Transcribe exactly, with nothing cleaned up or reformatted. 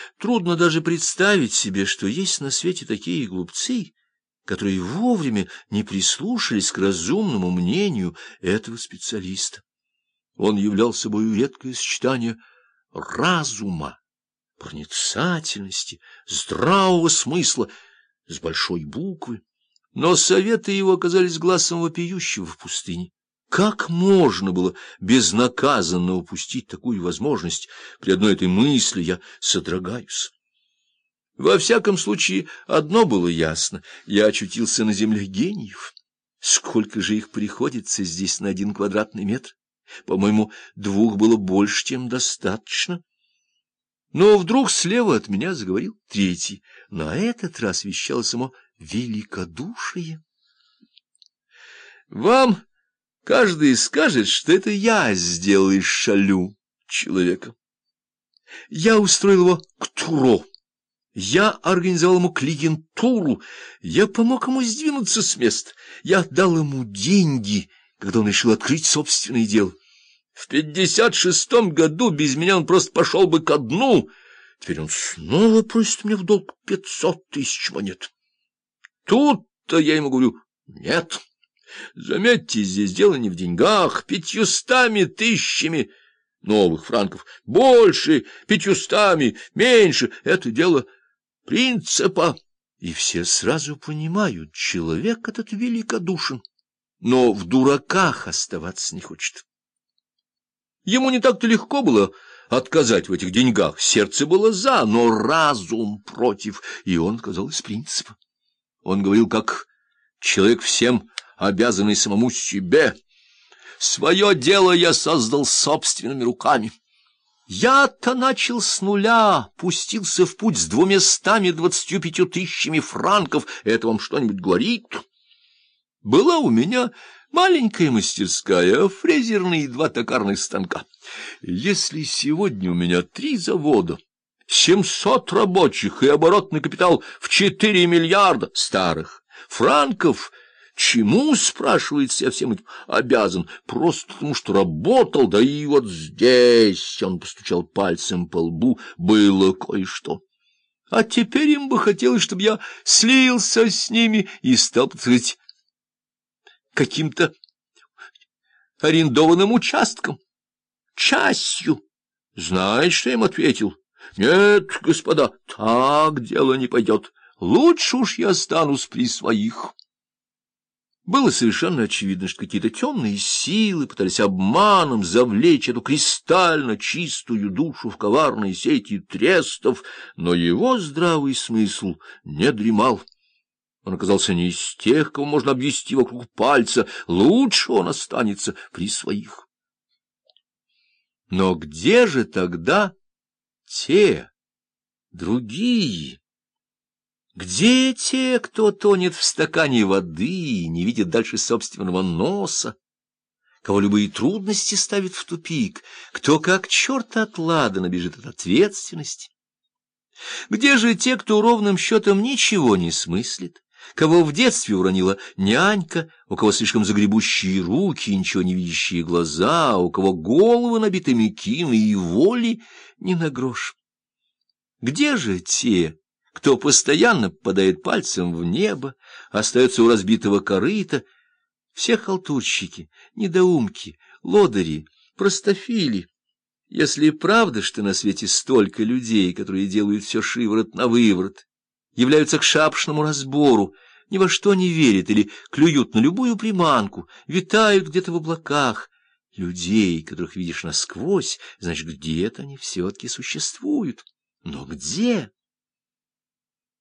Трудно даже представить себе, что есть на свете такие глупцы, которые вовремя не прислушались к разумному мнению этого специалиста. Он являл собой редкое сочетание разума, проницательности, здравого смысла с большой буквы, но советы его оказались глазом вопиющего в пустыне. Как можно было безнаказанно упустить такую возможность? При одной этой мысли я содрогаюсь. Во всяком случае, одно было ясно — я очутился на земле гениев. Сколько же их приходится здесь на один квадратный метр? По-моему, двух было больше, чем достаточно. Но вдруг слева от меня заговорил третий. На этот раз вещало само великодушие. Вам каждый скажет, что это я сделал из Шалю человека. Я устроил его к Туро. Я организовал ему клиентуру, я помог ему сдвинуться с места, я дал ему деньги, когда он решил открыть собственное дело. В пятьдесят шестом году без меня он просто пошел бы ко дну. Теперь он снова просит мне в долг пятьсот тысяч монет. Тут-то я ему говорю: нет, заметьте, здесь дело не в деньгах, пятьюстами тысячами новых франков, больше, пятьюстами, меньше, это дело принципа. И все сразу понимают, человек этот великодушен, но в дураках оставаться не хочет. Ему не так-то легко было отказать в этих деньгах, сердце было за, но разум против, и он отказал из принципа. Он говорил, как человек, всем обязанный самому себе: свое дело я создал собственными руками. Я-то начал с нуля, пустился в путь с двумястами двадцатью пятью тысячами франков. Это вам что-нибудь говорит? Была у меня маленькая мастерская, фрезерные два токарных станка. Если сегодня у меня три завода, семьсот рабочих и оборотный капитал в четыре миллиарда старых франков, чему, спрашивается, я всем этим обязан? Просто потому, что работал, да и вот здесь, он постучал пальцем по лбу, было кое-что. А теперь им бы хотелось, чтобы я слился с ними и стал, так сказать, каким-то арендованным участком, частью. Знаете, что я им ответил? Нет, господа, так дело не пойдет. Лучше уж я останусь при своих. Было совершенно очевидно, что какие-то темные силы пытались обманом завлечь эту кристально чистую душу в коварные сети трестов, но его здравый смысл не дремал. Он оказался не из тех, кого можно обвести вокруг пальца, лучше он останется при своих. Но где же тогда те, другие? Где те, кто тонет в стакане воды и не видит дальше собственного носа, кого любые трудности ставят в тупик, кто как черт от ладана бежит от ответственности? Где же те, кто ровным счетом ничего не смыслит, кого в детстве уронила нянька, у кого слишком загребущие руки и ничего не видящие глаза, у кого головы набиты мекины и воли не на грош? Где же те, кто постоянно попадает пальцем в небо, остается у разбитого корыта? Все халтурщики, недоумки, лодыри, простофили. Если правда, что на свете столько людей, которые делают все шиворот на выворот, являются к шапшному разбору, ни во что не верят или клюют на любую приманку, витают где-то в облаках, людей, которых видишь насквозь, значит, где-то они все-таки существуют. Но где?